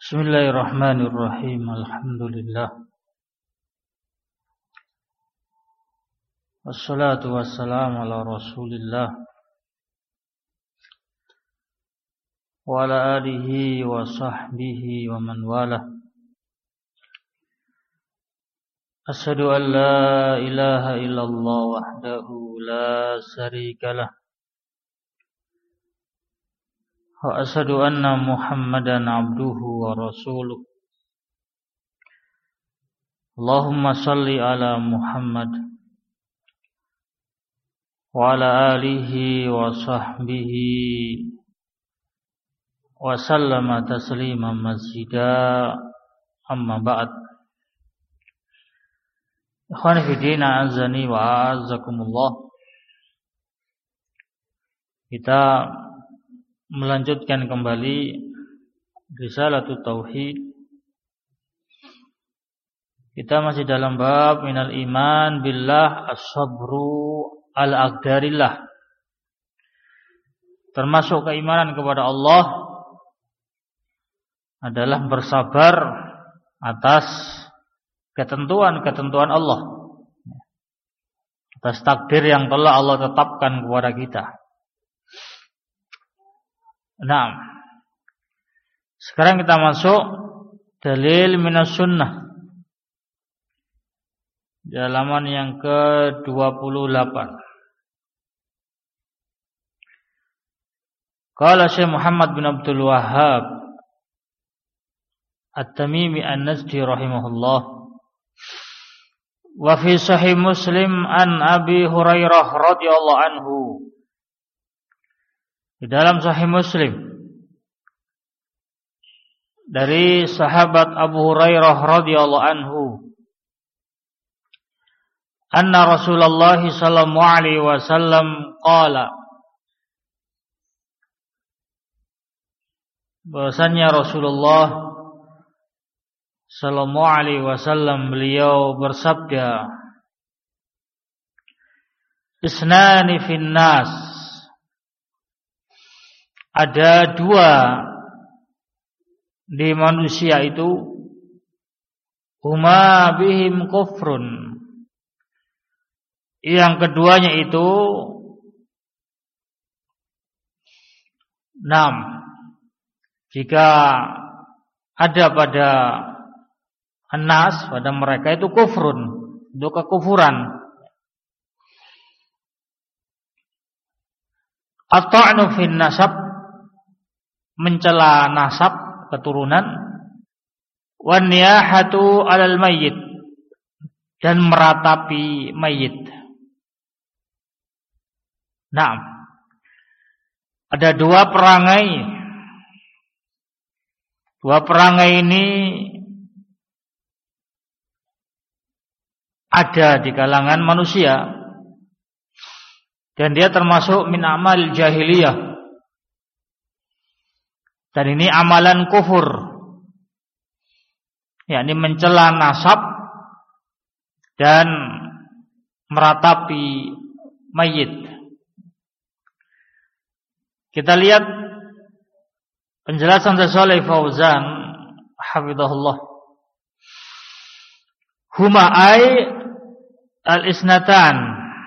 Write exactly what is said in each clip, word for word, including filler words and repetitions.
Bismillahirrahmanirrahim. Alhamdulillah. Wassalatu wassalamu ala Rasulillah wa ala alihi wa sahbihi wa man walah. Asyhadu an la ilaha illallah wahdahu la syarikalah. Wa asyhadu anna Muhammadan abduhu wa rasuluh. Allahumma salli ala Muhammad wa ala alihi wa sahbihi wa sallama taslima mazida, amma ba'd. Ikhwani fi din, a'azzani wa a'azzakumullah. Kita melanjutkan kembali Risalatut Tauhid. Kita masih dalam bab minal iman billah as-sabru al-aqdarillah. Termasuk keimanan kepada Allah adalah bersabar atas ketentuan-ketentuan Allah, atas takdir yang telah Allah tetapkan kepada kita. Nah, sekarang kita masuk dalil minas sunnah di halaman yang ke dua puluh delapan. Qala Syekh Muhammad bin Abdul Wahhab At-Tamimi An-Najdi rahimahullah, wa fi sahih Muslim an Abi Hurairah radhiyallahu anhu. Di dalam Sahih Muslim dari sahabat Abu Hurairah radhiyallahu anhu, anna Rasulullah sallallahu alaihi wasallam qala, bahwasanya Rasulullah sallallahu alaihi wasallam beliau bersabda, isnani fin nas, ada dua di manusia itu, huma bihim kufrun, yang keduanya itu enam, jika ada pada anas, pada mereka itu kufrun, itu kekufuran. At-ta'nu fin nasab, mencela nasab, keturunan. Wan niyahatu 'alal mayyit, dan meratapi mayit. Nah, ada dua perangai. Dua perangai ini ada di kalangan manusia, dan dia termasuk min amal jahiliyah. Dan ini amalan kufur, yakni mencela nasab dan meratapi mayit. Kita lihat penjelasan Shalih Fauzan hafizahullah. Huma ay al-isnatan.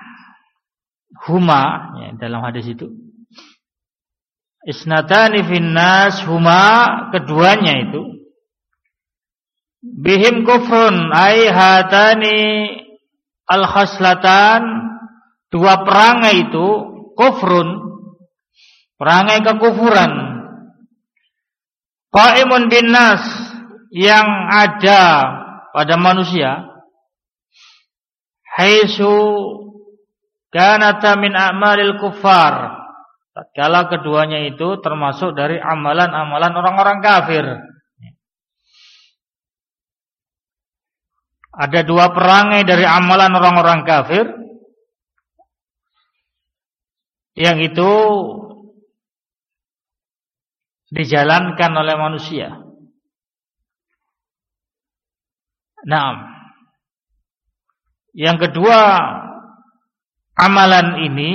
Huma, ya, dalam hadis itu. Isnatani finnas, huma, keduanya itu. Bihim kufrun ay hatani al-khaslatan, dua perangai itu kufrun, perangai kekufuran. Qaimun bin nas, yang ada pada manusia. Haitsu kanata min a'malil kuffar, tatkala keduanya itu termasuk dari amalan-amalan orang-orang kafir. Ada dua perangai dari amalan orang-orang kafir, yang itu dijalankan oleh manusia. Nah, yang kedua, amalan ini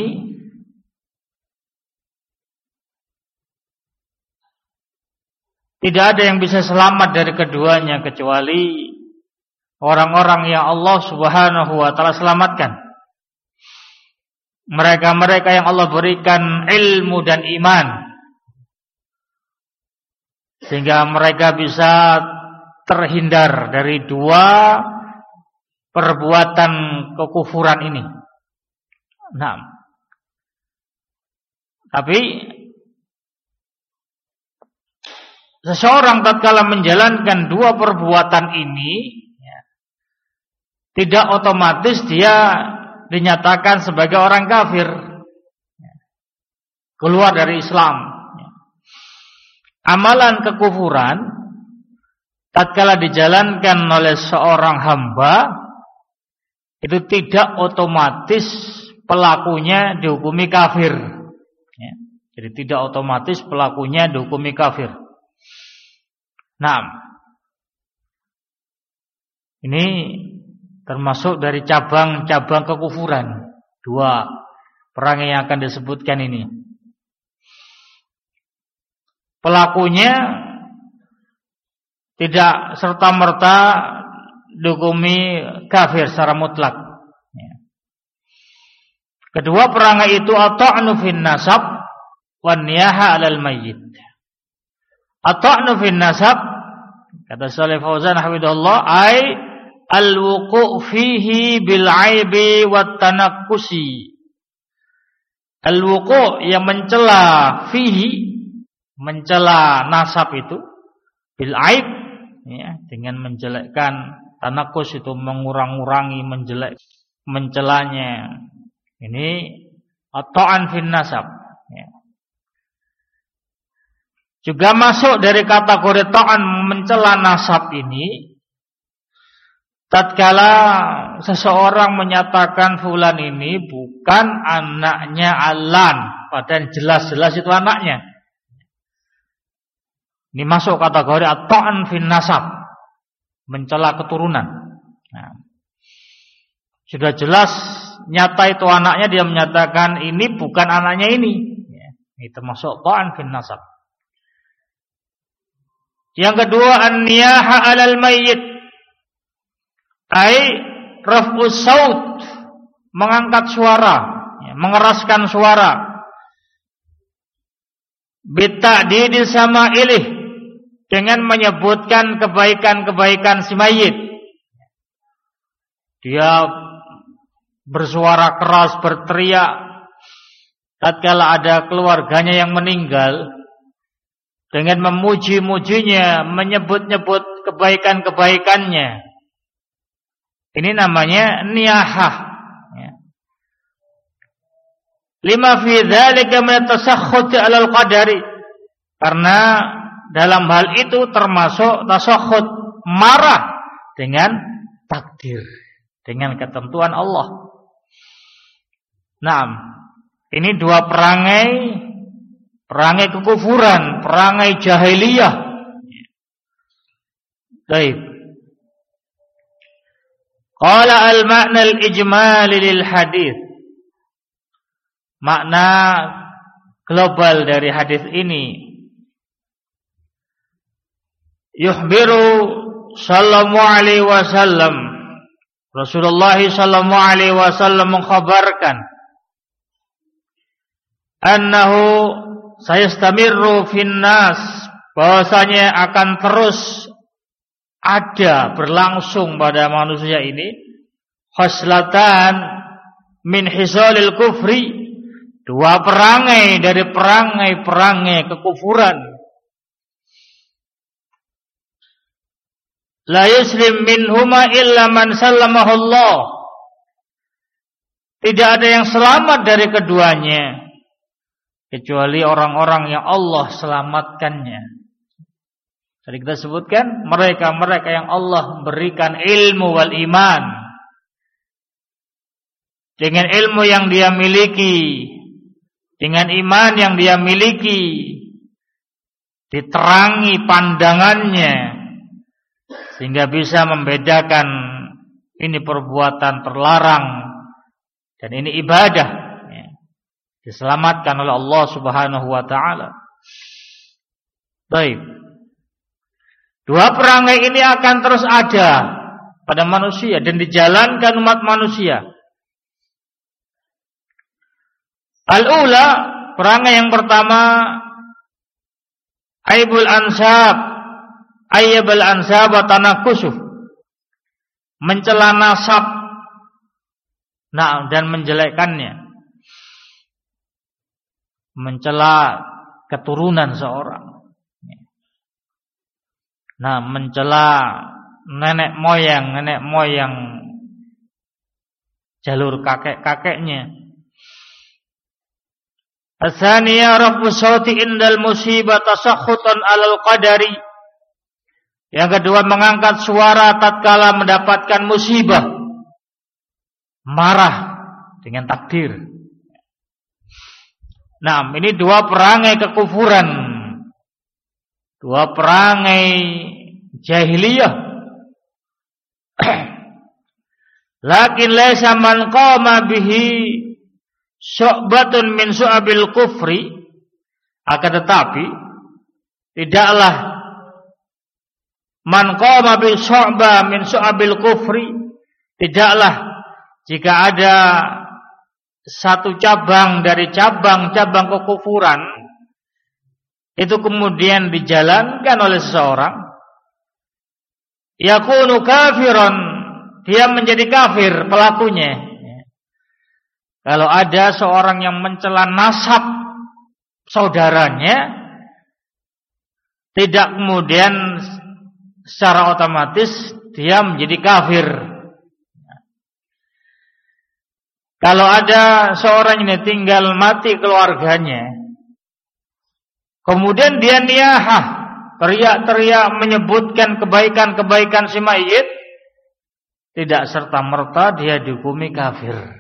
Tidak ada yang bisa selamat dari keduanya kecuali orang-orang yang Allah Subhanahu wa taala selamatkan. Mereka-mereka yang Allah berikan ilmu dan iman, sehingga mereka bisa terhindar dari dua perbuatan kekufuran ini. Nah, tapi seseorang tatkala menjalankan dua perbuatan ini, ya, tidak otomatis dia dinyatakan sebagai orang kafir, ya, keluar dari Islam. Ya. Amalan kekufuran tatkala dijalankan oleh seorang hamba itu tidak otomatis pelakunya dihukumi kafir. Ya. Jadi tidak otomatis pelakunya dihukumi kafir. Nah, ini termasuk dari cabang-cabang kekufuran. Dua perangai yang akan disebutkan ini. Pelakunya tidak serta-merta dihukumi kafir secara mutlak. Kedua perangai itu at-ta'nu fin nasab wan niyaha 'alal mayyit. At-ta'nu fin nasab, kata Shalih Fauzan hafizahullah, ai al-wuqu' fihi bil 'aibi wat tanakkusi. Al-wuqu' yang mencela fihi, mencela nasab itu bil 'aib, ya, dengan menjelekkan. Tanakkus itu mengurang-urangi, menjelek, mencelanya. Ini at-ta'an fin nasab, ya. Juga masuk dari kategori ta'an mencela nasab ini tatkala seseorang menyatakan fulan ini bukan anaknya Alan, padahal jelas-jelas itu anaknya. Ini masuk kategori at-ta'an fin nasab, mencela keturunan. Nah, sudah jelas nyata itu anaknya, dia menyatakan ini bukan anaknya ini. Ya, ini termasuk ta'an fin nasab. Yang kedua, an-niyaha 'alal mayyit, ai raf'us saut, mengangkat suara, ya, mengeraskan suara. Bita'didi sama ilih, dengan menyebutkan kebaikan-kebaikan si mayit. Dia bersuara keras, berteriak tatkala ada keluarganya yang meninggal, dengan memuji-mujinya, menyebut-nyebut kebaikan-kebaikannya. Ini namanya niyahah. Lima fi dzalika min at-tasakhkhut 'alal qadari. Karena dalam hal itu termasuk tasakhkhut, marah dengan takdir, dengan ketentuan Allah. Nah, ini dua perangai, perangai kekufuran, perangai jahiliyah. Baik. Qala al-ma'na al-ijmali lil hadis. Makna global dari hadis ini, yukhbiru sallallahu alaihi wasallam, Rasulullah sallallahu alaihi wasallam mengkhabarkan annahu sayastamirru finnas, bahwasanya akan terus ada, berlangsung pada manusia ini khaslatan min hisalil kufri, dua perangai dari perangai-perangai kekufuran. La yuslim minhuma illa man sallamahu Allah, tidak ada yang selamat dari keduanya kecuali orang-orang yang Allah selamatkannya. Tadi kita sebutkan mereka-mereka yang Allah berikan ilmu wal iman, dengan ilmu yang dia miliki, dengan iman yang dia miliki, diterangi pandangannya sehingga bisa membedakan ini perbuatan terlarang dan ini ibadah, ya, diselamatkan oleh Allah Subhanahu wa taala. Baik. Dua perangai ini akan terus ada pada manusia dan dijalankan umat manusia. Al-ula, perangai yang pertama, aibul ansab, ayyabul ansab wa tanakusuh, mencela nasab, nah, dan menjelekkannya, mencela keturunan seorang, nah, mencela nenek moyang, nenek moyang jalur kakek-kakeknya. Asaniya rafu sauti indal musibah tasakhutan alal qadari. Yang kedua, mengangkat suara tatkala mendapatkan musibah, marah dengan takdir. Nah, ini dua perangai kekufuran, dua perangai jahiliyah. Lakin laisa man qama bihi syu'batun min syu'abil kufri, akan tetapi tidaklah man qama bi syu'bah min syu'abil kufri, tidaklah jika ada satu cabang dari cabang-cabang kekufuran itu kemudian dijalankan oleh seseorang, yakunu kafiran, dia menjadi kafir pelakunya. Kalau ada seorang yang mencela nasab saudaranya, tidak kemudian secara otomatis dia menjadi kafir. Kalau ada seorang ini tinggal mati keluarganya, kemudian dia niyahah, teriak-teriak menyebutkan kebaikan-kebaikan si mayit, tidak serta-merta dia dihukumi kafir.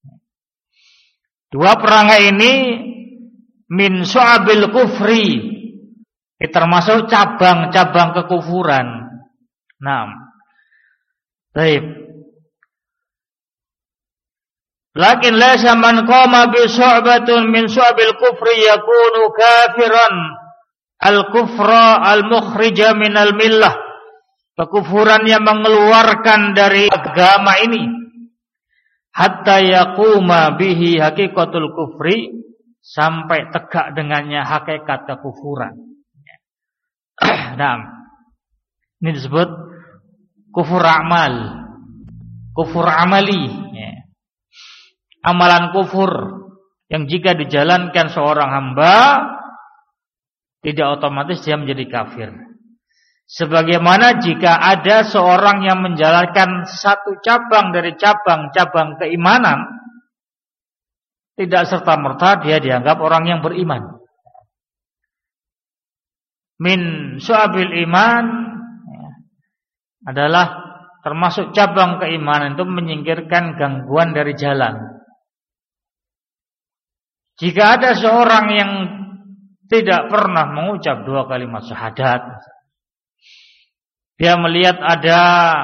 Dua perangai ini min syu'abil kufri, ini termasuk cabang-cabang kekufuran. Nah, baik. Lakin laisa man qama bi syu'batun min syu'abil kufri yakunu kafiran al-kufra al-mukhrija minal millah, kekufuran yang mengeluarkan dari agama ini, hatta yaquma bihi haqiqatul kufri, sampai tegak dengannya hakikat kekufuran. Nah, ini disebut kufur amal, kufur amali, amalan kufur yang jika dijalankan seorang hamba tidak otomatis dia menjadi kafir. Sebagaimana jika ada seorang yang menjalankan satu cabang dari cabang-cabang keimanan, tidak serta-merta dia dianggap orang yang beriman. Min syu'abil iman adalah termasuk cabang keimanan, itu menyingkirkan gangguan dari jalan. Jika ada seorang yang tidak pernah mengucap dua kalimat syahadat, dia melihat ada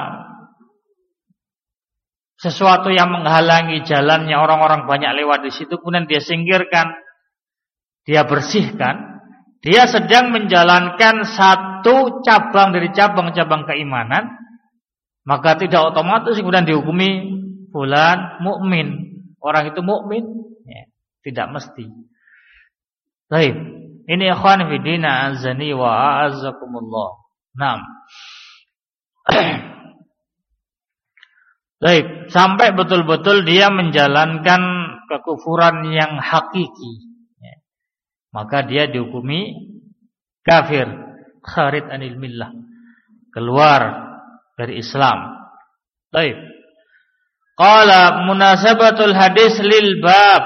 sesuatu yang menghalangi jalannya, orang-orang banyak lewat di situ, kemudian dia singkirkan, dia bersihkan, dia sedang menjalankan satu cabang dari cabang-cabang keimanan, maka tidak otomatis kemudian dihukumi fulan mukmin, orang itu mukmin, ya, tidak mesti. Baik, ini ikhwan fi din azani wa a'azzakumullah. Naam. Baik, sampai betul-betul dia menjalankan kekufuran yang hakiki, ya, maka dia dihukumi kafir, kharij anil millah, keluar dari Islam. Baik. Qala munasabatul hadis lil bab,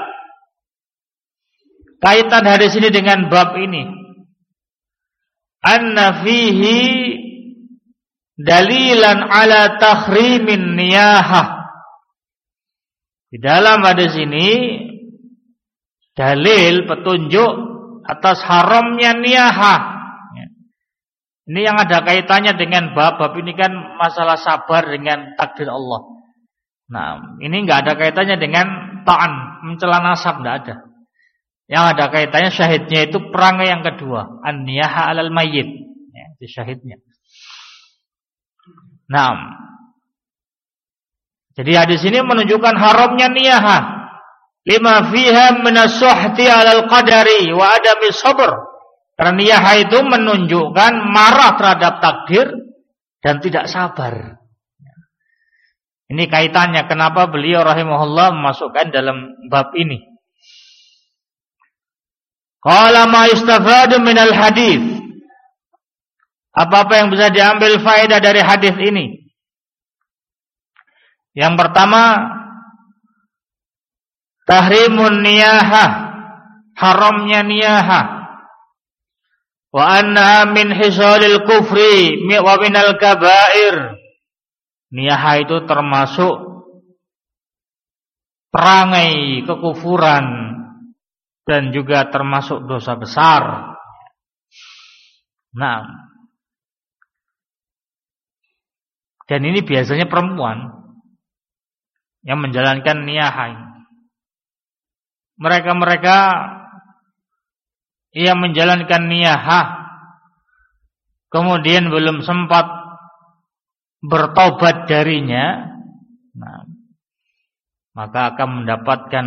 kaitan hadis ini dengan bab ini, anna fihi dalilan ala takhrimin niyahah. Di dalam hadis ini dalil, petunjuk atas haramnya niyahah. Ini yang ada kaitannya dengan bab-bab ini kan masalah sabar dengan takdir Allah. Nah, ini enggak ada kaitannya dengan ta'an, mencela nasab, enggak ada. Yang ada kaitannya syahidnya itu perangai yang kedua, an-niyaha alal mayyit, ya, itu syahidnya. Naam. Jadi hadis ini menunjukkan haramnya niyahah lima fiha min as-suhti 'alal qadari wa adami sabr. Karena niyahah itu menunjukkan marah terhadap takdir dan tidak sabar. Ini kaitannya kenapa beliau rahimahullah memasukkan dalam bab ini. Qala ma yustafadu minal hadis. Apa-apa yang bisa diambil faedah dari hadis ini? Yang pertama, tahrimun niyahah, haramnya niyahah. Wa anna min hisalil kufri wa minal kabair. Niyahah itu termasuk perangai kekufuran dan juga termasuk dosa besar. Nah, dan ini biasanya perempuan yang menjalankan niyahah. Mereka-mereka yang menjalankan niyahah kemudian belum sempat bertobat darinya, nah, maka akan mendapatkan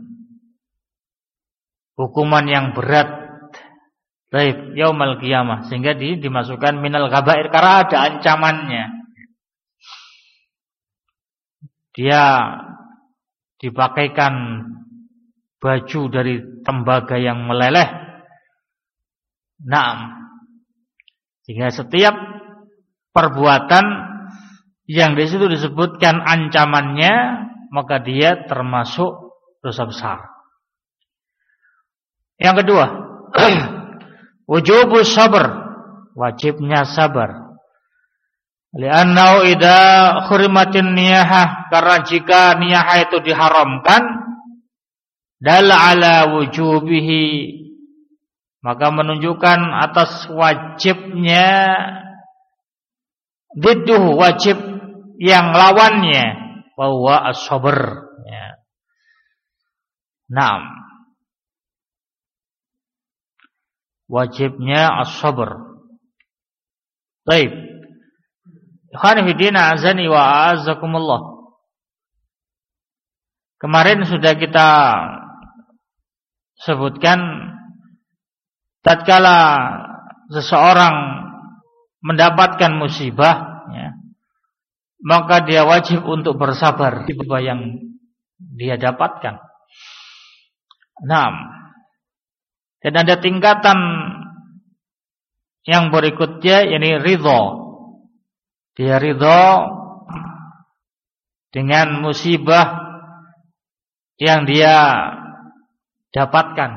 hukuman yang berat Baik, yaumal qiyamah, sehingga di, dimasukkan minal ghabair karena ada ancamannya. Dia dipakaikan baju dari tembaga yang meleleh. Naam. Sehingga setiap perbuatan yang di situ disebutkan ancamannya, maka dia termasuk dosa besar. Yang kedua, wujubus sabr, wajibnya sabar. Li'annahu idza khurimatin niyahah, karena jika niyahah itu diharamkan, dal ala wujubihi, maka menunjukkan atas wajibnya didduh, wajib yang lawannya, bahwa as-sabr, ya. Naam, wajibnya as-sabr. Baik, ikhwan fillah azani wa a'azzakumullah. Kemarin sudah kita sebutkan, tatkala seseorang mendapatkan musibah, ya, maka dia wajib untuk bersabar di musibah yang dia dapatkan. Naam. Dan ada tingkatan yang berikutnya, yakni ridha. Dia ridha dengan musibah yang dia dapatkan.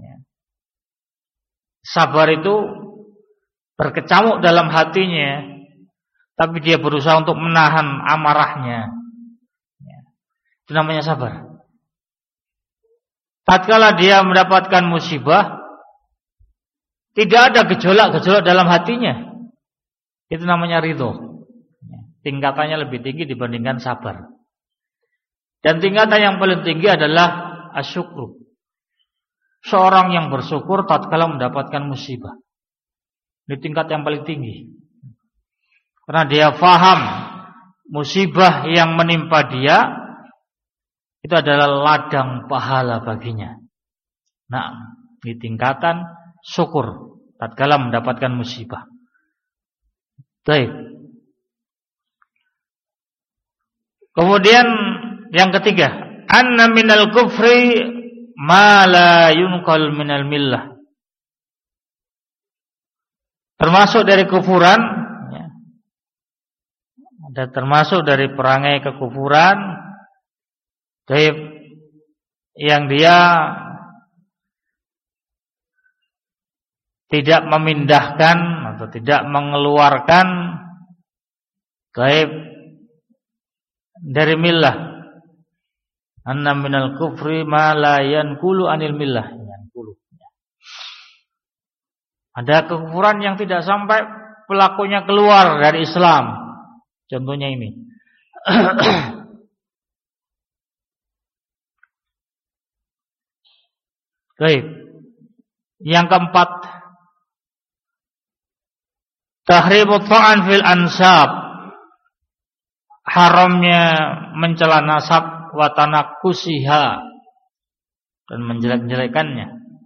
Sabar itu berkecamuk dalam hatinya, tapi dia berusaha untuk menahan amarahnya. Itu namanya sabar. Tatkala dia mendapatkan musibah, tidak ada gejolak-gejolak dalam hatinya, itu namanya ridho. Tingkatannya lebih tinggi dibandingkan sabar. Dan tingkatan yang paling tinggi adalah asyukru. Seorang yang bersyukur tatkala mendapatkan musibah. Ini tingkat yang paling tinggi. Karena dia faham musibah yang menimpa dia itu adalah ladang pahala baginya. Nah, ini tingkatan syukur tatkala mendapatkan musibah. Baik. Kemudian yang ketiga, anna minal kufri ma la yunqal minal millah. Termasuk dari kufuran, ya, ada termasuk dari perangai kekufuran, baik yang dia tidak memindahkan atau tidak mengeluarkan baik dari millah. Anna minal kufri ma la yanqulu anil millah. Yanqulu. Ada kekufuran yang tidak sampai pelakunya keluar dari Islam. Contohnya ini. Baik. Yang keempat, tahrimut ta'an fil ansab haramnya mencela nasab wa tanakusiha dan menjelek-jelekannya.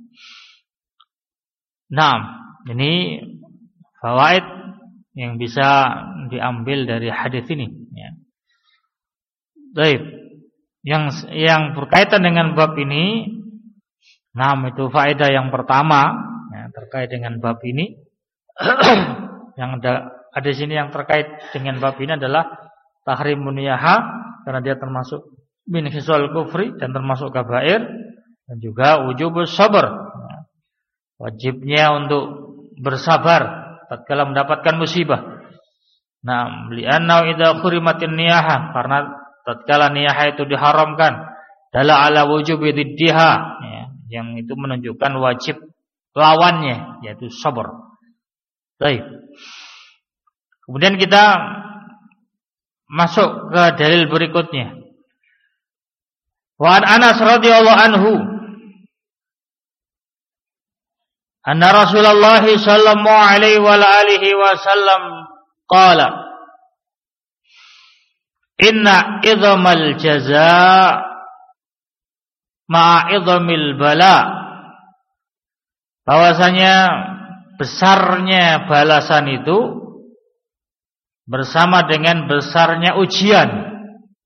Nah, ini fawaid yang bisa diambil dari hadis ini ya. Baik. Yang yang berkaitan dengan bab ini, nah itu faedah yang pertama ya, terkait dengan bab ini. Yang ada ada di sini yang terkait dengan bab ini adalah tahrimun niyaha, karena dia termasuk min hisal kufri dan termasuk kabair, dan juga wujubus sabar. Wajibnya untuk bersabar tatkala mendapatkan musibah. Nah, li'anna idza khurimatin niyaha, karena tatkala niyaha itu diharamkan, dalla ala wujubi diddiha ya, yang itu menunjukkan wajib lawannya yaitu sabar. Baik. Kemudian kita masuk ke dalil berikutnya. Wa an Anas radhiyallahu anhu anna Rasulullah sallallahu alaihi wa alihi wasallam qala inna idhamal jazaa ma'a idhamil bala, bahwasanya besarnya balasan itu bersama dengan besarnya ujian.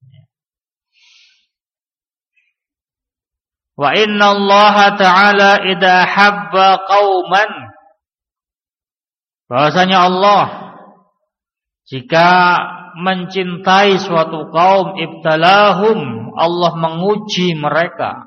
Wa inna Allah ta'ala idha habba qauman, bahwasanya Allah jika mencintai suatu kaum, ibtalahum, Allah menguji mereka.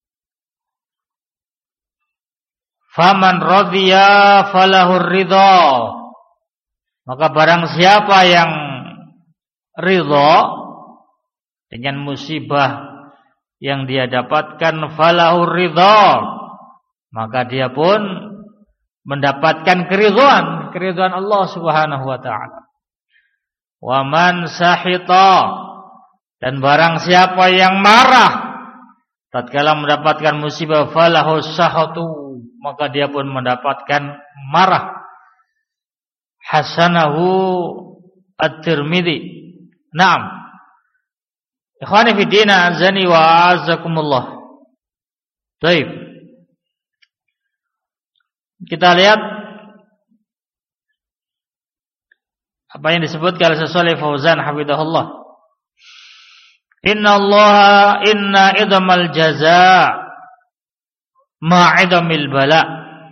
Faman radhiya falahur ridha, maka barang siapa yang ridha dengan musibah yang dia dapatkan, falahur ridha, maka dia pun mendapatkan keridhaan, keridhaan Allah Subhanahu wa taala. Wa man sahita, dan barang siapa yang marah tatkala mendapatkan musibah, falahu sahatu, maka dia pun mendapatkan marah. Hasanahu at-Tirmidzi. Naam. Ikhwani fi din, azani wa azakumullah. Baik. Kita lihat apa yang disebutkan oleh Shalih Fauzan hafizahullah. Inna Allah inna idhamal jazaa ma'idhamil bala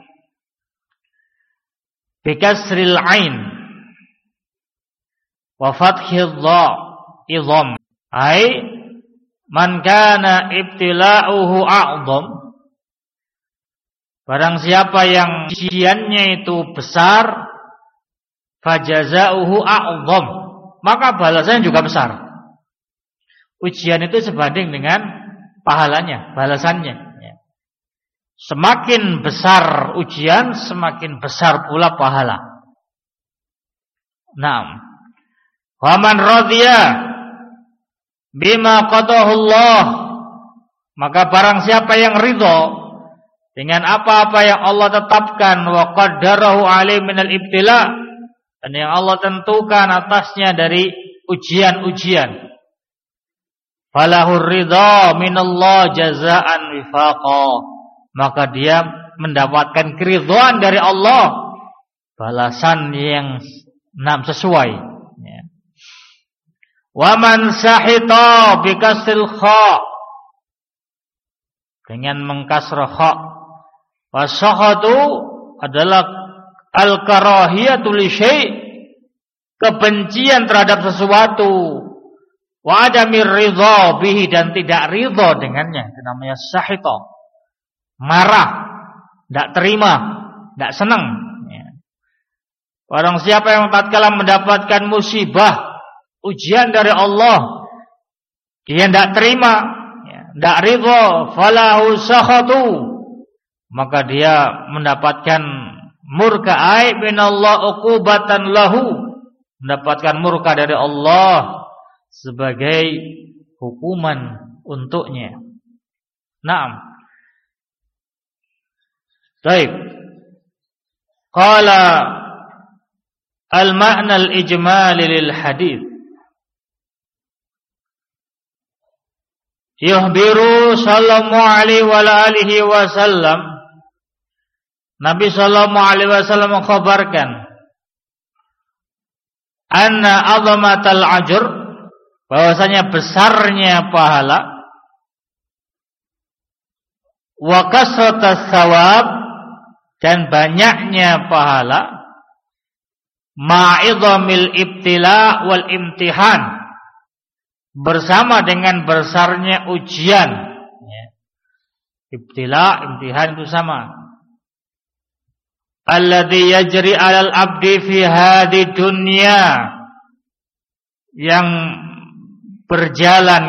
bikasril ain wa fathil dha idham, ay man kana ibtila'uhu a'dham, barang siapa yang ujiannya itu besar, fajazauhu a'dham, maka balasannya juga besar. Ujian itu sebanding dengan pahalanya, balasannya. Semakin besar ujian, semakin besar pula pahala. Naam. Wa man radhiya bima qadahu Allah, maka barang siapa yang ridha dengan apa-apa yang Allah tetapkan, wa qaddarahu alaihi minal ibtila, dan yang Allah tentukan atasnya dari ujian-ujian, falahur ridha minallah jazaan wifaqa, maka dia mendapatkan keridhaan dari Allah, balasan yang nam sesuai ya. Wa man sahita bikasril kha, dengan mengkasrah kha, wa sahatu adalah al-karahiyatu li syai', kebencian terhadap sesuatu, wa adamir ridha bihi, dan tidak ridha dengannya, itu namanya sahita. Marah, tidak terima, tidak senang ya. Barang siapa yang tatkala mendapatkan musibah, ujian dari Allah, dia tidak terima ya, tidak ridha, falahu sakhatu, maka dia mendapatkan murka, ai minallah uqubatan lahu, mendapatkan murka dari Allah sebagai hukuman untuknya. Naam. Baik. Qala al-ma'na al-ijmali lil hadis. yuhbiru sallallahu alaihi wa alihi wasallam, Nabi sallallahu alaihi wasallam mengkhabarkan anna azamatal ajr, bahwasanya besarnya pahala, wa kasratas thawab, dan banyaknya pahala, ma'idhamil ibtila wal imtihan, bersama dengan besarnya ujian. Ibtila, imtihan itu sama. Alladhi yajri 'alal abdi fi hadhi dunya, yang berjalan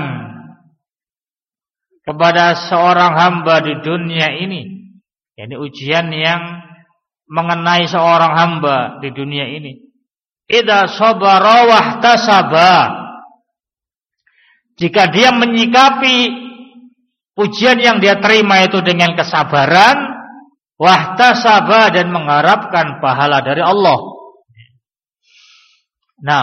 kepada seorang hamba di dunia ini. Ini ujian yang mengenai seorang hamba di dunia ini. Idza sabara wahtasaba, jika dia menyikapi ujian yang dia terima itu dengan kesabaran, wahtasaba, dan mengharapkan pahala dari Allah. Nah,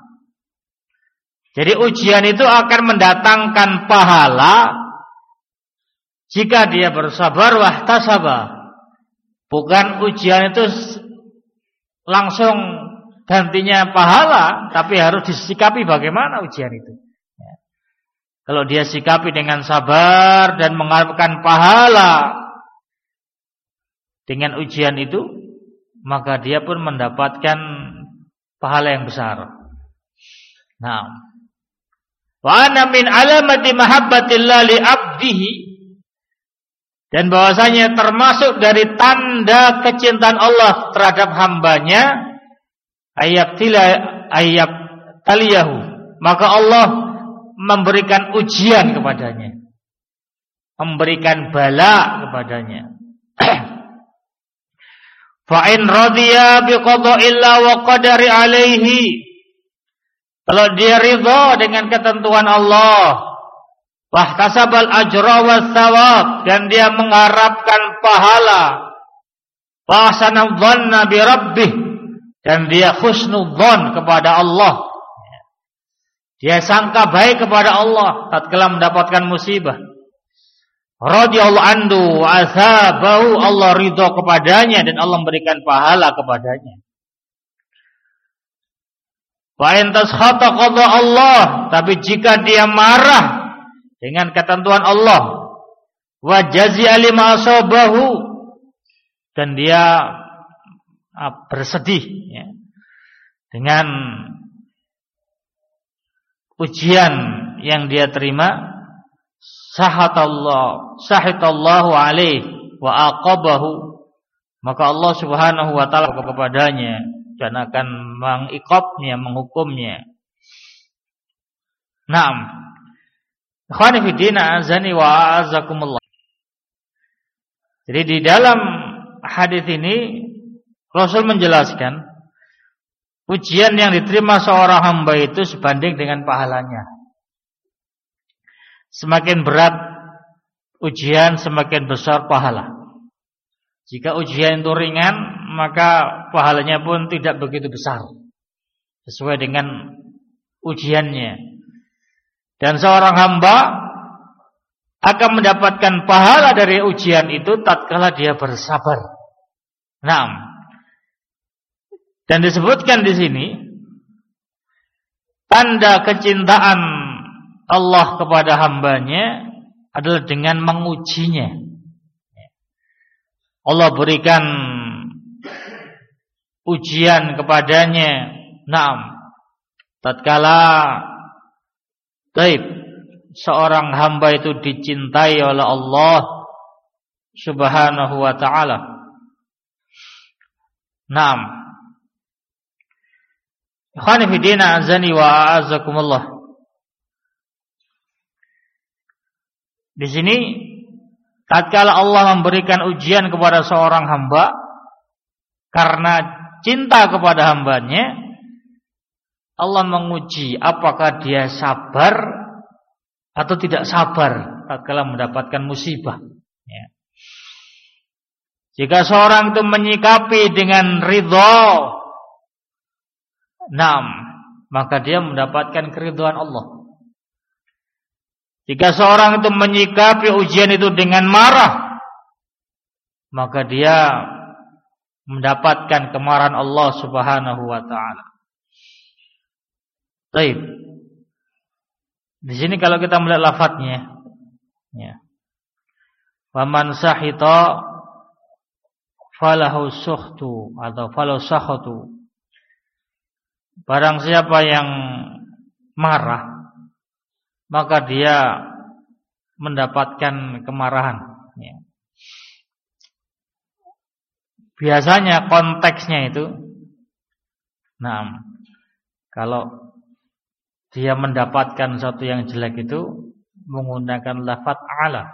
jadi ujian itu akan mendatangkan pahala jika dia bersabar, wahtasaba. Bukan ujian itu langsung gantinya pahala, tapi harus disikapi bagaimana ujian itu. Kalau dia sikapi dengan sabar dan mengharapkan pahala dengan ujian itu, maka dia pun mendapatkan pahala yang besar. Nah, wa ana min alamati mahabbatillah li 'abdihi, dan bahwasanya termasuk dari tanda kecintaan Allah terhadap hambanya, ayat tila ayat taliyahu, maka Allah memberikan ujian kepadanya, memberikan bala kepadanya. Fa in radiya bi qada'illah wa qadari alaihi, kalau dia ridha dengan ketentuan Allah, wahtasabal ajra was thawab, dan dia mengharapkan pahala, wa ahsana dhanna bi rabbih, dan dia husnudzon kepada Allah, dia sangka baik kepada Allah tatkala mendapatkan musibah. Radhiyallahu anhu wa asabahu, Allah ridha kepadanya dan Allah memberikan pahala kepadanya. Wa in taskhata qada Allah, tapi jika dia marah dengan ketentuan Allah, wa jazi'a lima asabahu, dan dia bersedih ya, dengan ujian yang dia terima, sahatallah sahitallahu alaihi wa aqabahu, maka Allah Subhanahu wa taala kepadanya dan akan mengiqabnya, menghukumnya. Naam. Ikhwani fi din, azani wa azakumullah. Jadi di dalam hadis ini Rasul menjelaskan ujian yang diterima seorang hamba itu sebanding dengan pahalanya. Semakin berat ujian, semakin besar pahala. Jika ujian itu ringan, maka pahalanya pun tidak begitu besar, sesuai dengan ujiannya. Dan seorang hamba akan mendapatkan pahala dari ujian itu tatkala dia bersabar. Naam. Dan disebutkan di sini tanda kecintaan Allah kepada hambanya adalah dengan mengujinya. Allah berikan ujian kepadanya. Naam. Tatkala taib seorang hamba itu dicintai oleh Allah Subhanahu wa taala. Naam. Ikhwani fi din, azani wa azakumullah. Di sini tatkala Allah memberikan ujian kepada seorang hamba karena cinta kepada hambanya, Allah menguji apakah dia sabar atau tidak sabar tatkala mendapatkan musibah. Ya. Jika seorang itu menyikapi dengan ridha, naam, maka dia mendapatkan keridhaan Allah. Jika seorang itu menyikapi ujian itu dengan marah, maka dia mendapatkan kemarahan Allah Subhanahu wa taala. Baik. Di sini kalau kita melihat lafadznya, ya. Faman sahita falahu sukhtu atau falahu sakhatu. Barang siapa yang marah, maka dia mendapatkan kemarahan, ya. Biasanya konteksnya itu, nah, kalau dia mendapatkan sesuatu yang jelek itu menggunakan lafaz ala.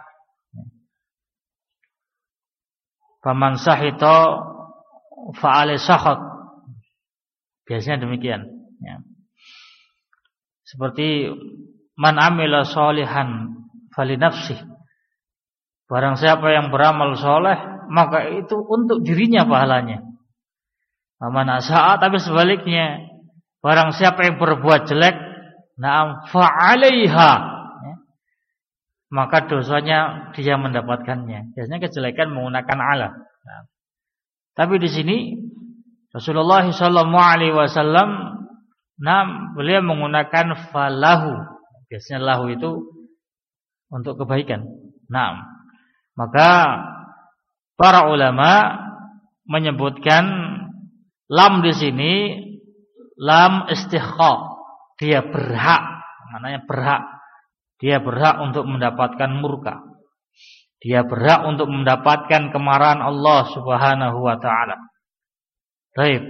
Faman sahita fa'ale sakhat. Biasanya demikian, ya. Seperti man amila sholihan fali nafsih. Barang siapa yang beramal soleh, maka itu untuk dirinya pahalanya. Man asa'a, tapi sebaliknya, barang siapa yang berbuat jelek, na'am fa'alaiha, ya, maka dosanya dia mendapatkannya. Biasanya kejelekan menggunakan ala. Nah, tapi di sini Rasulullah shallallahu alaihi wasallam, nah, beliau menggunakan falahu. Biasanya lahu itu untuk kebaikan. Nah, maka para ulama menyebutkan lam di sini lam istighfar. Dia berhak, maknanya berhak. Dia berhak untuk mendapatkan murka. Dia berhak untuk mendapatkan kemarahan Allah Subhanahu wa taala. Baik.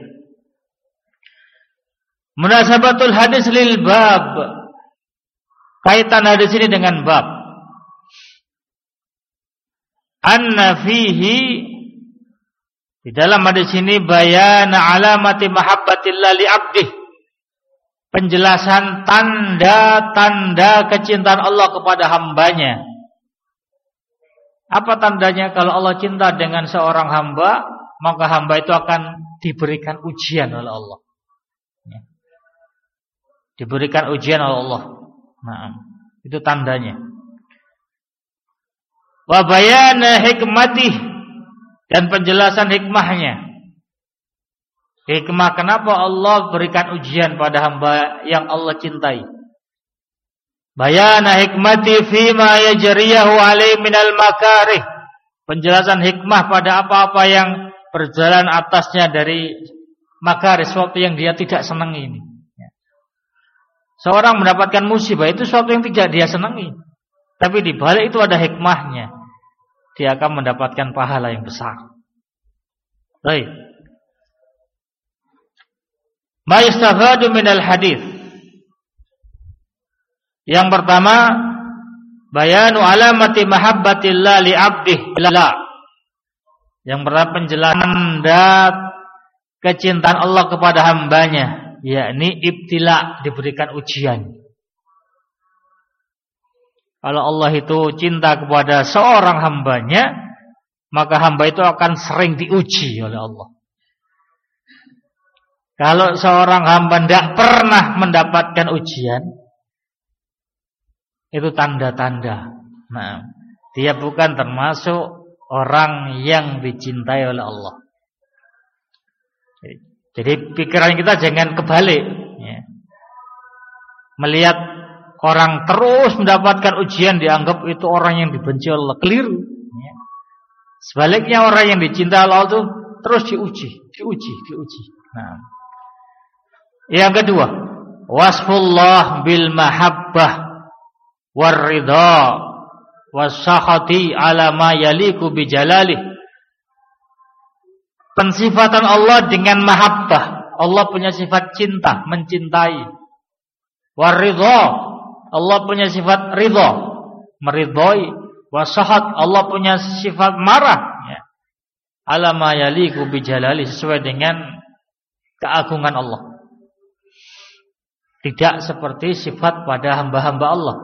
Munasabatul hadis lil bab. Kaitan hadis ini dengan bab. Anna fihi, di dalam hadis ini bayan alamati mahabbatillah li 'abdih. Penjelasan tanda-tanda kecintaan Allah kepada hambanya. Apa tandanya? Kalau Allah cinta dengan seorang hamba, maka hamba itu akan diberikan ujian oleh Allah. Ya. Diberikan ujian oleh Allah. Nah, itu tandanya. Wa bayana hikmatih, dan penjelasan hikmahnya. Hikmah kenapa Allah berikan ujian pada hamba yang Allah cintai. Bayana hikmati fima yajriyahu alaihi minal makarih. Penjelasan hikmah pada apa-apa yang berjalan atasnya dari makarih, sesuatu yang dia tidak senangi ini. Seorang mendapatkan musibah itu sesuatu yang tidak dia senangi, tapi di balik itu ada hikmahnya. Dia akan mendapatkan pahala yang besar. Baik. Ma yustafadu minal hadis. Yang pertama, bayanu alamati mahabbatillah li 'abdih la. Yang pertama, penjelasan dan kecintaan Allah kepada hambanya, yakni ibtila, diberikan ujian. Kalau Allah itu cinta kepada seorang hambanya, maka hamba itu akan sering diuji oleh Allah. Kalau seorang hamba tidak pernah mendapatkan ujian, itu tanda-tanda. Nah, dia bukan termasuk orang yang dicintai oleh Allah. Jadi pikiran kita jangan kebalik, ya. Melihat orang terus mendapatkan ujian dianggap itu orang yang dibenci Allah, keliru. Ya. Sebaliknya orang yang dicintai Allah itu terus diuji, diuji, diuji. Nah, yang kedua, wasfullah bil mahabbah warridha wasakhati ala ma yaliku bijalalih. Pensifatan Allah dengan mahabbah. Allah punya sifat cinta, mencintai. Waridha, Allah punya sifat ridha, meridhai. Wasakhat, Allah punya sifat marah, ya. Ala ma yaliku bijalalih, sesuai dengan keagungan Allah. Tidak seperti sifat pada hamba-hamba Allah.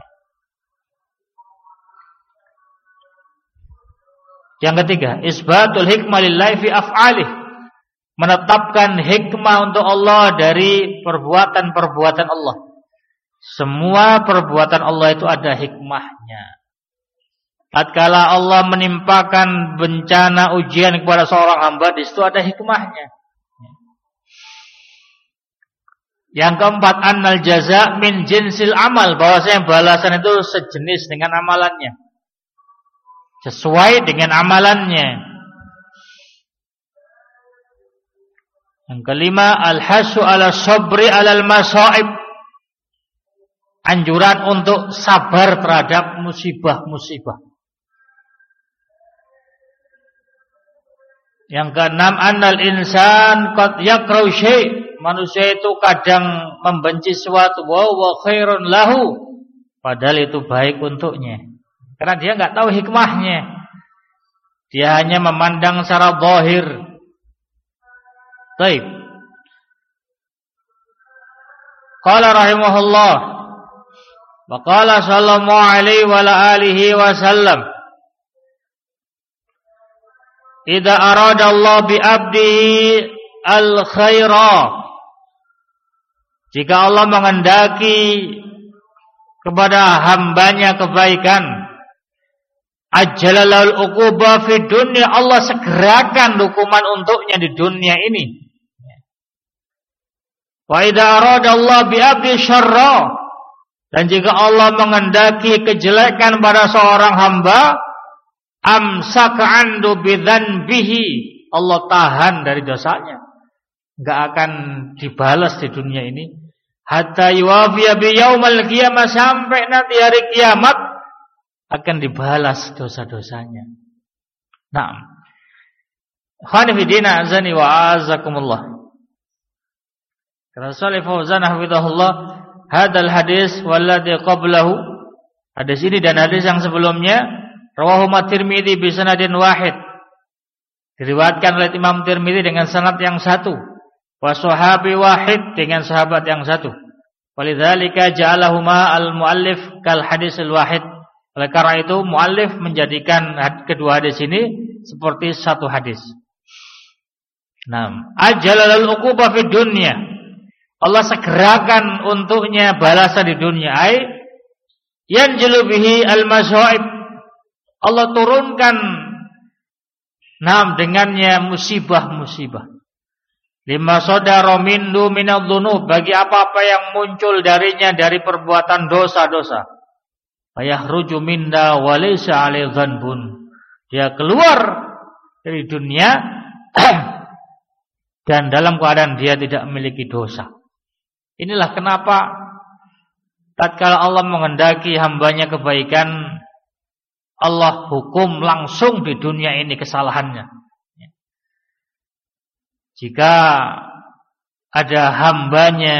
Yang ketiga, isbatul hikmah lillahi fi af'alih. Menetapkan hikmah untuk Allah dari perbuatan-perbuatan Allah. semua perbuatan Allah itu ada hikmahnya. Tatkala Allah menimpakan bencana ujian kepada seorang hamba, di situ ada hikmahnya. Yang keempat, annal jaza min jinsil amal, bahwasanya balasan itu sejenis dengan amalannya, sesuai dengan amalannya. Yang kelima, al-hasu ala sabri alal masaib, anjuran untuk sabar terhadap musibah-musibah. Yang keenam, annal insan qad yakrahu syai', manusia itu kadang membenci sesuatu, wa wa khairun lahu, padahal itu baik untuknya. Karena dia enggak tahu hikmahnya. Dia hanya memandang secara zahir. Baik. Qala rahimahullah, wa qala sallallahu alaihi wa alihi wasallam, idza arada Allah bi 'abdihi al-khaira, jika Allah menghendaki kepada hambanya kebaikan, ajjalalul uquba fi dunya, Allah segerakan hukuman untuknya di dunia ini. Wa idza arada Allah bi 'abdi syarra, dan jika Allah menghendaki kejelekan pada seorang hamba, amsaka andu bidzanbihi, Allah tahan dari dosanya, enggak akan dibalas di dunia ini, hatta yuwafiya bi yaumal qiyamah, sampai nanti hari kiamat akan dibalas dosa-dosanya. Naam. Khani fi dina azani wa azakumullah. Kata Shalih Fauzan hafizahullah, hadal hadis walladzi qablahu, hadis ini dan hadis yang sebelumnya, rawahu Tirmidzi bi sanadin wahid, diriwayatkan oleh Imam Tirmidzi dengan sanad yang satu, wa sahabi wahid, dengan sahabat yang satu. Walidzalika ja'alahuma al-muallif kal hadisil wahid, oleh karena itu muallif menjadikan kedua hadis ini seperti satu hadis. Naam, ajjalal uquba fid dunya, Allah segerakan untuknya balasan di dunia, ai yanjilu bihi al-masaib, Allah turunkan naam dengannya musibah-musibah. Lima sodara mindu minadh-dhunub, bagi apa-apa yang muncul darinya dari perbuatan dosa-dosa. Fayahruju minda walaysa alaihi dzanbun, dia keluar dari dunia dan dalam keadaan dia tidak memiliki dosa. Inilah kenapa tatkala Allah menghendaki hambanya kebaikan, Allah hukum langsung di dunia ini kesalahannya. Jika ada hambanya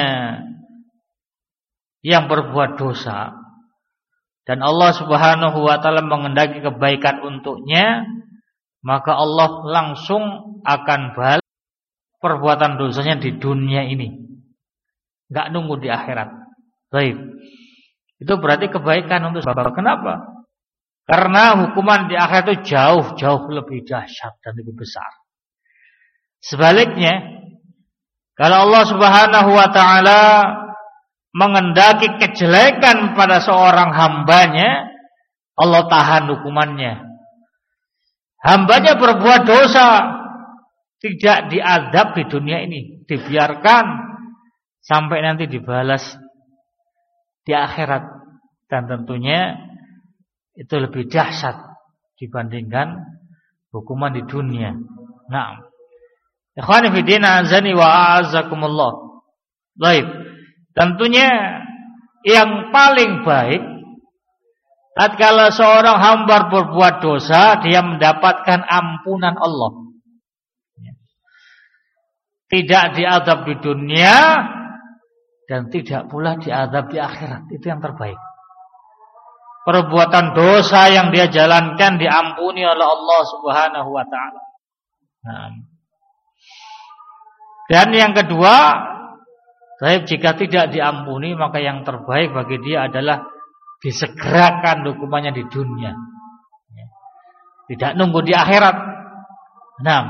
yang berbuat dosa dan Allah Subhanahu wa taala menghendaki kebaikan untuknya, maka Allah langsung akan balas perbuatan dosanya di dunia ini, enggak nunggu di akhirat. Baik. Itu berarti kebaikan untuk Bapak. Kenapa? Karena hukuman di akhirat itu jauh-jauh lebih dahsyat dan lebih besar. Sebaliknya, kalau Allah Subhanahu wa taala menghendaki kejelekan pada seorang hambanya, Allah tahan hukumannya. Hambanya berbuat dosa, tidak diazab di dunia ini, dibiarkan sampai nanti dibalas di akhirat, dan tentunya itu lebih dahsyat dibandingkan hukuman di dunia. Naam. Ikhwani fi din azani wa a'azzakumullah. Baik. Tentunya yang paling baik tatkala seorang hamba berbuat dosa, dia mendapatkan ampunan Allah. Tidak diazab di dunia dan tidak pula diazab di akhirat. Itu yang terbaik. Perbuatan dosa yang dia jalankan diampuni oleh Allah Subhanahu wa taala. Nah. Dan yang kedua, baik, jika tidak diampuni, maka yang terbaik bagi dia adalah disegerakan hukumannya di dunia. Tidak nunggu di akhirat. Nah.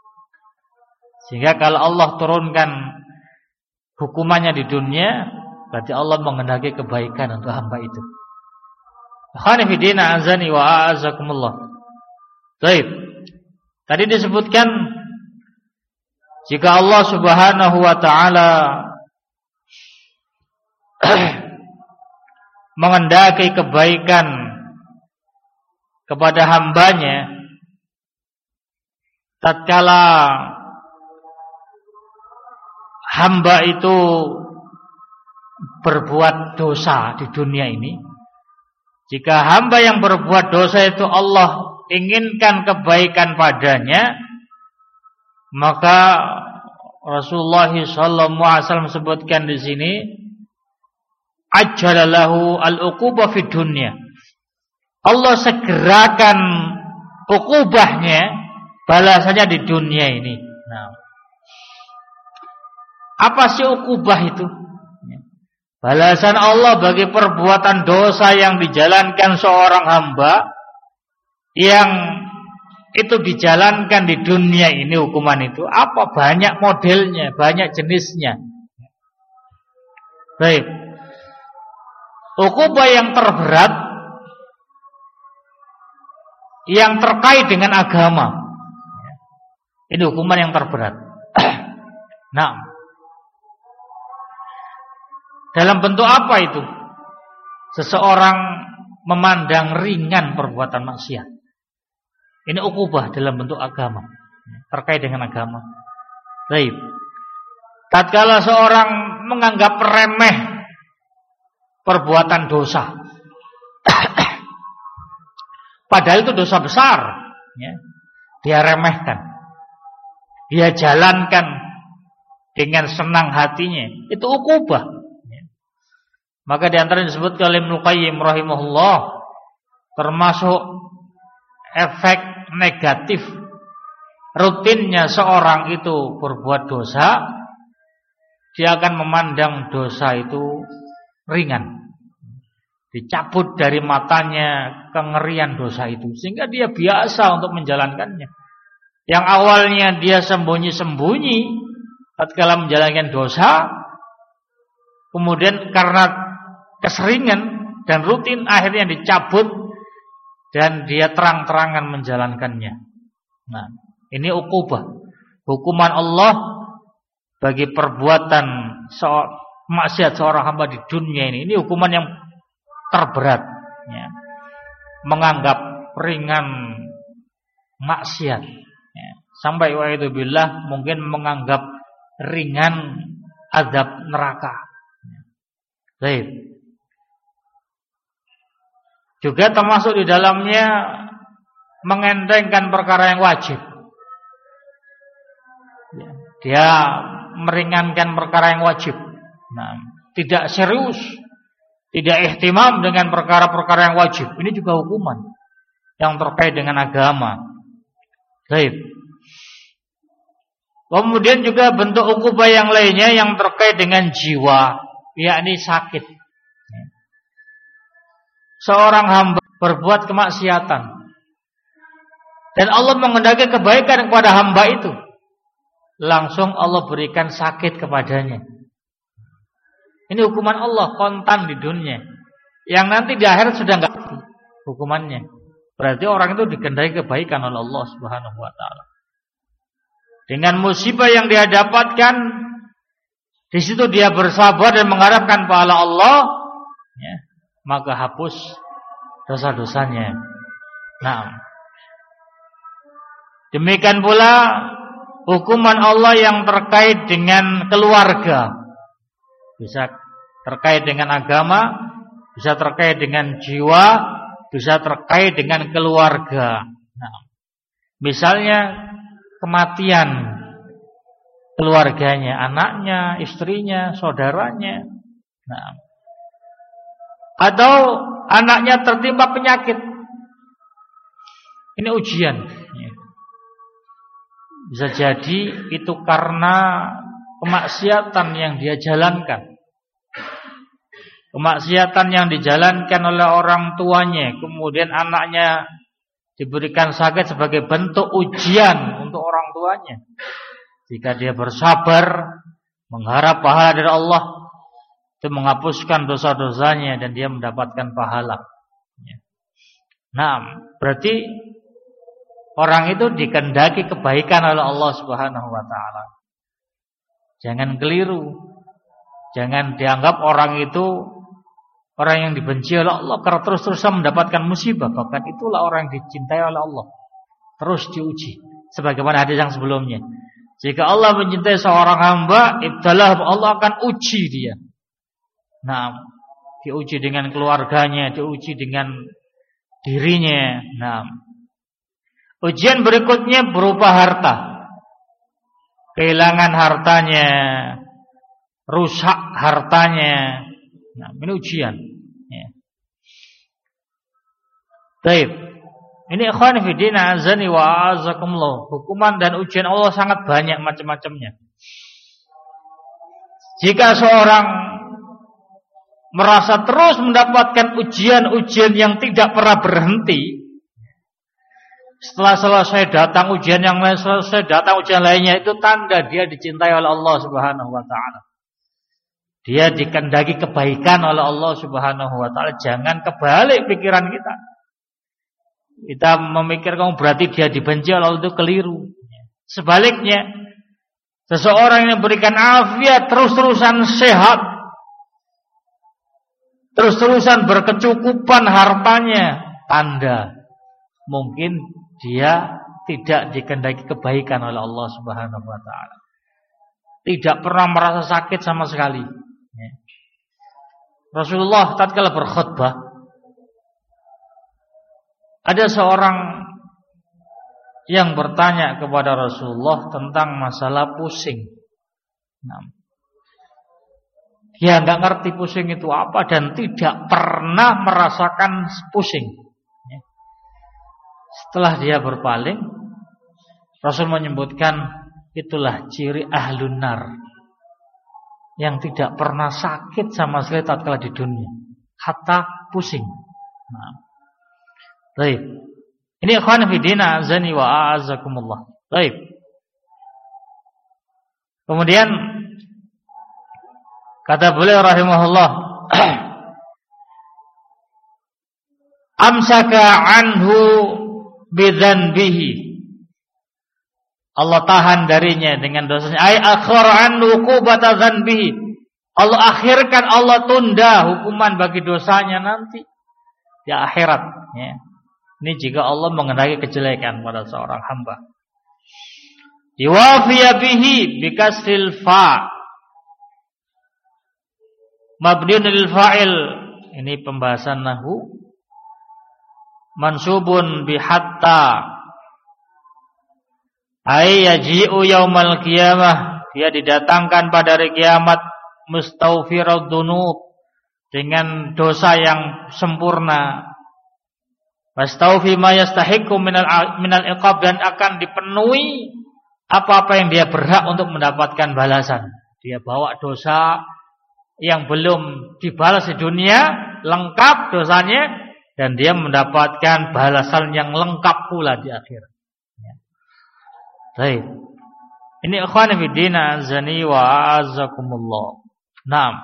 Sehingga kalau Allah turunkan hukumannya di dunia, berarti Allah menghendaki kebaikan untuk hamba itu. Akhwani fi din, azani wa a'azakumullah. Baik. Tadi disebutkan jika Allah Subhanahu wa taala menghendaki kebaikan kepada hambanya, tatkala hamba itu berbuat dosa di dunia ini, jika hamba yang berbuat dosa itu Allah inginkan kebaikan padanya, maka Rasulullah sallallahu alaihi wasallam sebutkan di sini, ajjalalahu al-uqubah fid dunya. Allah segerakan ukubahnya, balasannya di dunia ini. Nah, apa sih ukubah itu? Balasan Allah bagi perbuatan dosa yang dijalankan seorang hamba, yang itu dijalankan di dunia ini, hukuman itu apa? Banyak modelnya, banyak jenisnya. Baik. Ukubah yang terberat yang terkait dengan agama, ini hukuman yang terberat. Nah, dalam bentuk apa itu? Seseorang memandang ringan perbuatan maksiat. Ini ukubah dalam bentuk agama, terkait dengan agama. Baik. Tatkala seorang menganggap remeh perbuatan dosa, padahal itu dosa besar, ya, dia remehkan, dia jalankan dengan senang hatinya, itu ukubah. Ya. Maka di antara disebut oleh Ibnu Qayyim rahimahullah, termasuk efek negatif rutinnya seorang itu berbuat dosa, dia akan memandang dosa itu ringan, dicabut dari matanya kengerian dosa itu, sehingga dia biasa untuk menjalankannya. Yang awalnya dia sembunyi-sembunyi tatkala menjalankan dosa, kemudian karena keseringan dan rutin akhirnya dicabut dan dia terang-terangan menjalankannya. Nah, ini ukubah, hukuman Allah bagi perbuatan so- maksiat seorang hamba di dunia ini. Ini hukuman yang terberat, ya. Menganggap ringan maksiat, ya. Sampai wa'idzubillah mungkin menganggap ringan azab neraka. Baik. Juga termasuk di dalamnya mengentengkan perkara yang wajib. Ya. Dia meringankan perkara yang wajib. Nah, tidak serius, tidak ihtimam dengan perkara-perkara yang wajib. Ini juga hukuman yang terkait dengan agama. Baik. Kemudian juga bentuk ukubah yang lainnya yang terkait dengan jiwa, yakni sakit. Seorang hamba berbuat kemaksiatan dan Allah menghendaki kebaikan kepada hamba itu, langsung Allah berikan sakit kepadanya. Ini hukuman Allah kontan di dunia, yang nanti di akhirat sudah enggak hukumannya. Berarti orang itu dikehendaki kebaikan oleh Allah Subhanahu wa taala. Dengan musibah yang dia dapatkan, di situ dia bersabar dan mengharapkan pahala Allah, ya, maka hapus dosa-dosanya. Nah, demikian pula hukuman Allah yang terkait dengan keluarga, bisa terkait dengan agama, bisa terkait dengan jiwa, bisa terkait dengan keluarga. Nah, misalnya kematian keluarganya, anaknya, istrinya, saudaranya. Nah, atau anaknya tertimpa penyakit. Ini ujian. Bisa jadi itu karena kemaksiatan yang dia jalankan. Kemaksiatan yang dijalankan oleh orang tuanya, kemudian anaknya diberikan sakit sebagai bentuk ujian untuk orang tuanya. Jika dia bersabar, mengharap pahala dari Allah, itu menghapuskan dosa-dosanya dan dia mendapatkan pahala. Nah, berarti orang itu dikehendaki kebaikan oleh Allah Subhanahu wa taala. Jangan keliru. Jangan dianggap orang itu orang yang dibenci oleh Allah karena terus-terusan mendapatkan musibah. Bahkan itulah orang yang dicintai oleh Allah. Terus diuji. Sebagaimana hadis yang sebelumnya. Jika Allah mencintai seorang hamba, ibtalah, Allah akan uji dia. Nah, diuji dengan keluarganya, diuji dengan dirinya. Nah, ujian berikutnya berupa harta. Kehilangan hartanya, rusak hartanya. Nah, ini ujian. Ya. Baik. Ini ikhwan fillah azani wa azakumullah. Hukuman dan ujian Allah sangat banyak macam-macamnya. Jika seorang merasa terus mendapatkan ujian-ujian yang tidak pernah berhenti, setelah selesai datang ujian yang lain, selesai datang ujian lainnya, itu tanda dia dicintai oleh Allah Subhanahu wa taala. Dia dikehendaki kebaikan oleh Allah Subhanahu wa taala. Jangan kebalik pikiran kita. Kita memikirkan berarti dia dibenci oleh Allah, itu keliru. Sebaliknya, seseorang yang berikan afiat, terus-terusan sehat, terus-terusan berkecukupan hartanya, tanda mungkin dia tidak dikehendaki kebaikan oleh Allah Subhanahu wa taala. Tidak pernah merasa sakit sama sekali. Rasulullah tatkala berkhutbah, ada seorang yang bertanya kepada Rasulullah tentang masalah pusing. Nah, dia nggak ngerti pusing itu apa dan tidak pernah merasakan pusing. Setelah dia berpaling, Rasul menyebutkan itulah ciri ahlun nar, yang tidak pernah sakit sama sekali tatkala di dunia, hatta pusing. Nah, baik. Ini ikhwan fillah azani wa a'azakumullah. Baik. Kemudian kata beliau rahimahullah, amsaka anhu bidzanbihi. Allah tahan darinya dengan dosanya. Ai akhar an uqubata dzanbihi. Allah akhirkan, Allah tunda hukuman bagi dosanya nanti di akhirat, ya. Ini jika Allah mengenai kejelekan pada seorang hamba. Yuwafiya bihi bikasril fa. Mabniun lil fa'il. Ini pembahasan nahwu. Mansubun bihatta. Ay yaji'u yaumal qiyamah, dia didatangkan pada hari kiamat mustawfirud dzunub, dengan dosa yang sempurna. Wastaufi ma yastahiqu minal minal iqab, dan akan dipenuhi apa-apa yang dia berhak untuk mendapatkan balasan. Dia bawa dosa yang belum dibalas di dunia, lengkap dosanya, dan dia mendapatkan balasan yang lengkap pula di akhirat. Baik. Ini ikhwan fillah azani wa azakumullah. Naam.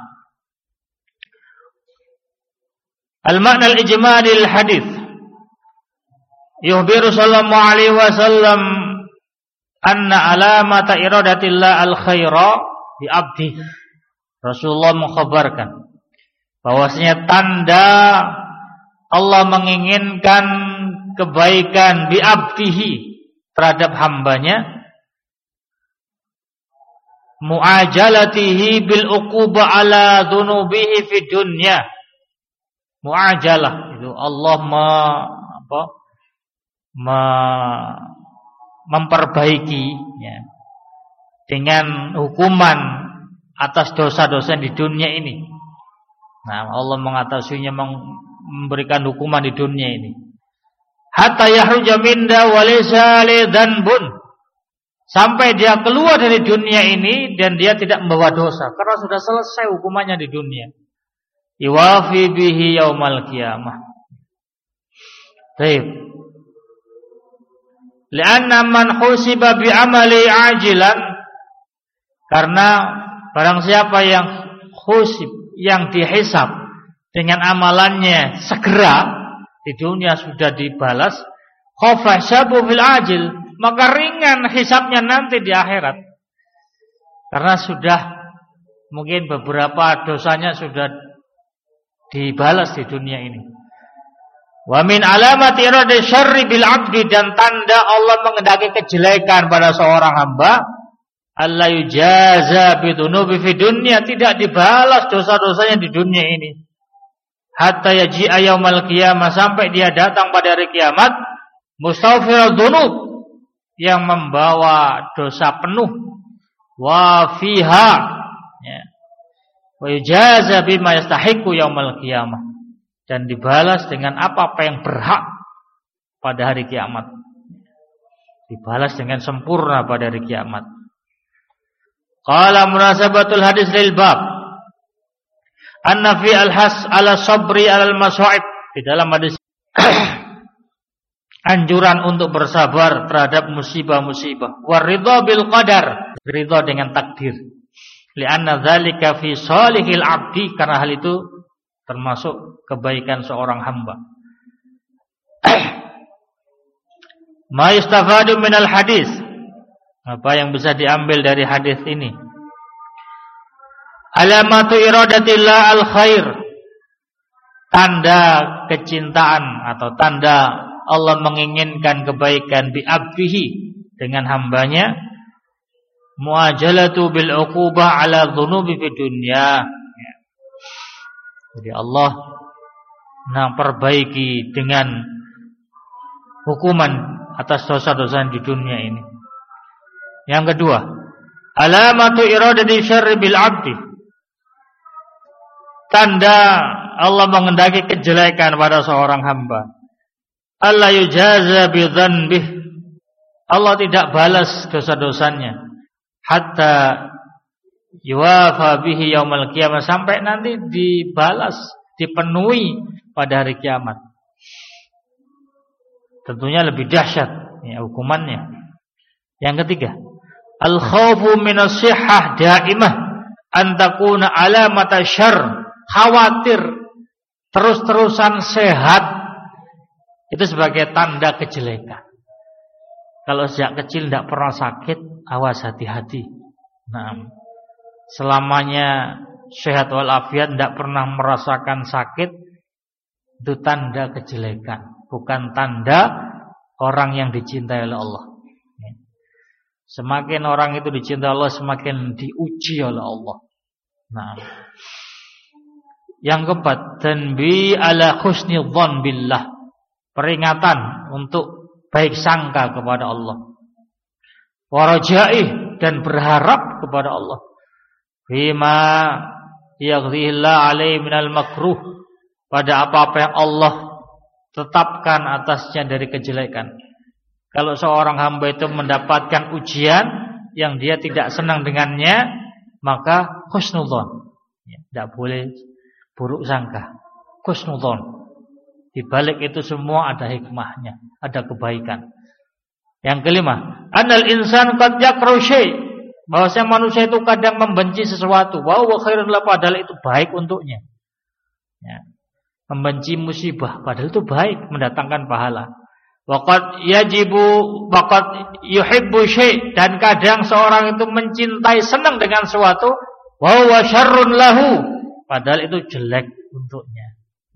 Al-makna al-ijmali al-hadis. Yukhbiru sallallahu alaihi wasallam anna alamata iradatillah al-khaira bi abdi. Rasulullah mengkhabarkan bahwasanya tanda Allah menginginkan kebaikan bi abdihi, terhadap hambanya, mu'ajalatihi bil uquba ala dhunubihi fid dunya. Mu'ajalah itu Allah me, apa, me, memperbaiki, ya, dengan hukuman atas dosa-dosa di dunia ini. Nah, Allah mengatasinya, memberikan hukuman di dunia ini. Hatta yahruja minda walaysa li dzanbun, sampai dia keluar dari dunia ini dan dia tidak membawa dosa karena sudah selesai hukumannya di dunia. Iwafi bihi yaumal qiyamah. Baik. Lianna man husiba bi amali ajilan, karena barang siapa yang husib, yang dihisab dengan amalannya segera di dunia sudah dibalas, khafa hisabu fil ajil, maka ringan hisabnya nanti di akhirat. Karena sudah mungkin beberapa dosanya sudah dibalas di dunia ini. Wa min alamati irada syarri bil abdi, dan tanda Allah mengendaki kejelekan pada seorang hamba, alla yujaza bi dzunubi fi dunya, tidak dibalas dosa-dosanya di dunia ini. Hatta yaji'a yaumal qiyamah, sampai dia datang pada hari kiamat, mustaghfirul dzunub, yang membawa dosa penuh, wa fiha, ya, wa yujaza bima yastahiqu yaumal qiyamah, dan dibalas dengan apa-apa yang berhak pada hari kiamat. Dibalas dengan sempurna pada hari kiamat. Qala munasabatul hadis lil bab, anna fi al-has ala sabri alal masaib, di dalam hadis anjuran untuk bersabar terhadap musibah-musibah, waridha bil qadar, ridha dengan takdir, li'anna dzalika fi salihil abdi, karena hal itu termasuk kebaikan seorang hamba. Ma yustafadu minal hadis, apa yang bisa diambil dari hadis ini? Alamatu iradatillah al khair, tanda kecintaan atau tanda Allah menginginkan kebaikan bi abdihi, dengan hambanya, muajalatu bil uqubah ala dzunubi fid dunya. Jadi Allah nah perbaiki dengan hukuman atas dosa-dosa di dunia ini. Yang kedua, alamatu iradati syarri bil abdi, tanda Allah mengendaki kejelekan pada seorang hamba, Allah yujaza bi dzanbih, Allah tidak balas dosa-dosanya, hatta yuwafa bihi yaumal qiyamah, sampai nanti dibalas, dipenuhi pada hari kiamat. Tentunya lebih dahsyat ya, hukumannya. Yang ketiga, al khaufu minas sihhah daimah an takuna alamata syarr, khawatir terus-terusan sehat itu sebagai tanda kejelekan. Kalau sejak kecil tidak pernah sakit, awas hati-hati. Nah, selamanya sehat walafiat, tidak pernah merasakan sakit, itu tanda kejelekan, bukan tanda orang yang dicintai oleh Allah. Semakin orang itu dicintai Allah, semakin diuji oleh Allah. Nah, yang keempat, tanbi ala husni dzan billah, peringatan untuk baik sangka kepada Allah, warajaih, dan berharap kepada Allah, bima yaghdihillah alaihi minal makruh, pada apa-apa yang Allah tetapkan atasnya dari kejelekan. Kalau seorang hamba itu mendapatkan ujian yang dia tidak senang dengannya, maka husnudzon, tidak boleh buruk sangka, husnudzon. Di balik itu semua ada hikmahnya, ada kebaikan. Yang kelima, annal insan qad yakrahu syai', bahwasanya manusia itu kadang membenci sesuatu, wa huwa khairun lahu, padahal itu baik untuknya. Ya. Membenci musibah padahal itu baik, mendatangkan pahala. Wa qad yajibu wa qad yuhibbu syai', dan kadang seorang itu mencintai, senang dengan sesuatu, wa huwa syarrun lahu, padahal itu jelek untuknya.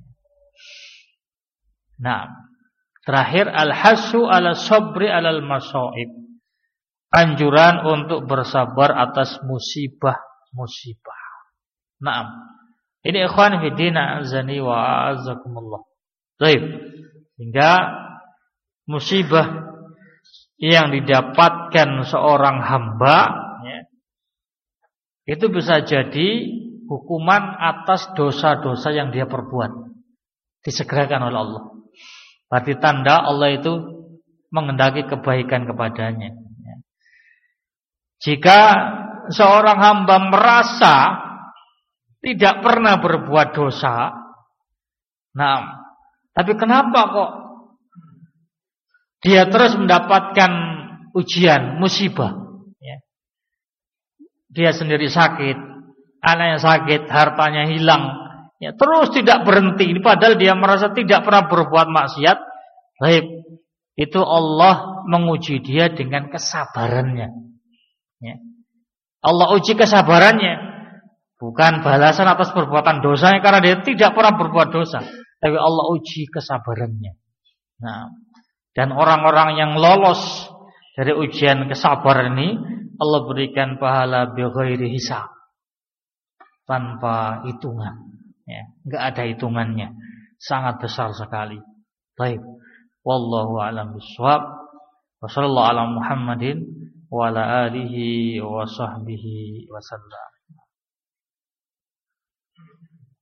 Nah, terakhir, al-hasu ala sabri alal masaib, anjuran untuk bersabar atas musibah-musibah. Naam. Ini ikhwan fi din, azani wa azakumullah. Baik. Hingga musibah yang didapatkan seorang hamba ya, itu bisa jadi hukuman atas dosa-dosa yang dia perbuat, disegerakan oleh Allah. Berarti tanda Allah itu mengendaki kebaikan kepadanya. Jika seorang hamba merasa tidak pernah berbuat dosa, nah, tapi kenapa kok dia terus mendapatkan ujian, musibah? Ya. Dia sendiri sakit, anaknya sakit, hartanya hilang, ya, terus tidak berhenti, padahal dia merasa tidak pernah berbuat maksiat. Baik, itu Allah menguji dia dengan kesabarannya. Ya. Allah uji kesabarannya, bukan balasan atas perbuatan dosanya karena dia tidak pernah berbuat dosa, tapi Allah uji kesabarannya. Nah, dan orang-orang yang lolos dari ujian kesabaran ini, Allah berikan pahala bighairi hisab, tanpa hitungan, ya, enggak ada hitungannya, sangat besar sekali. Baik, wallahu a'lam bishawab. Wa sallallahu ala Muhammadin wa ala alihi wa sahbihi wa sallam.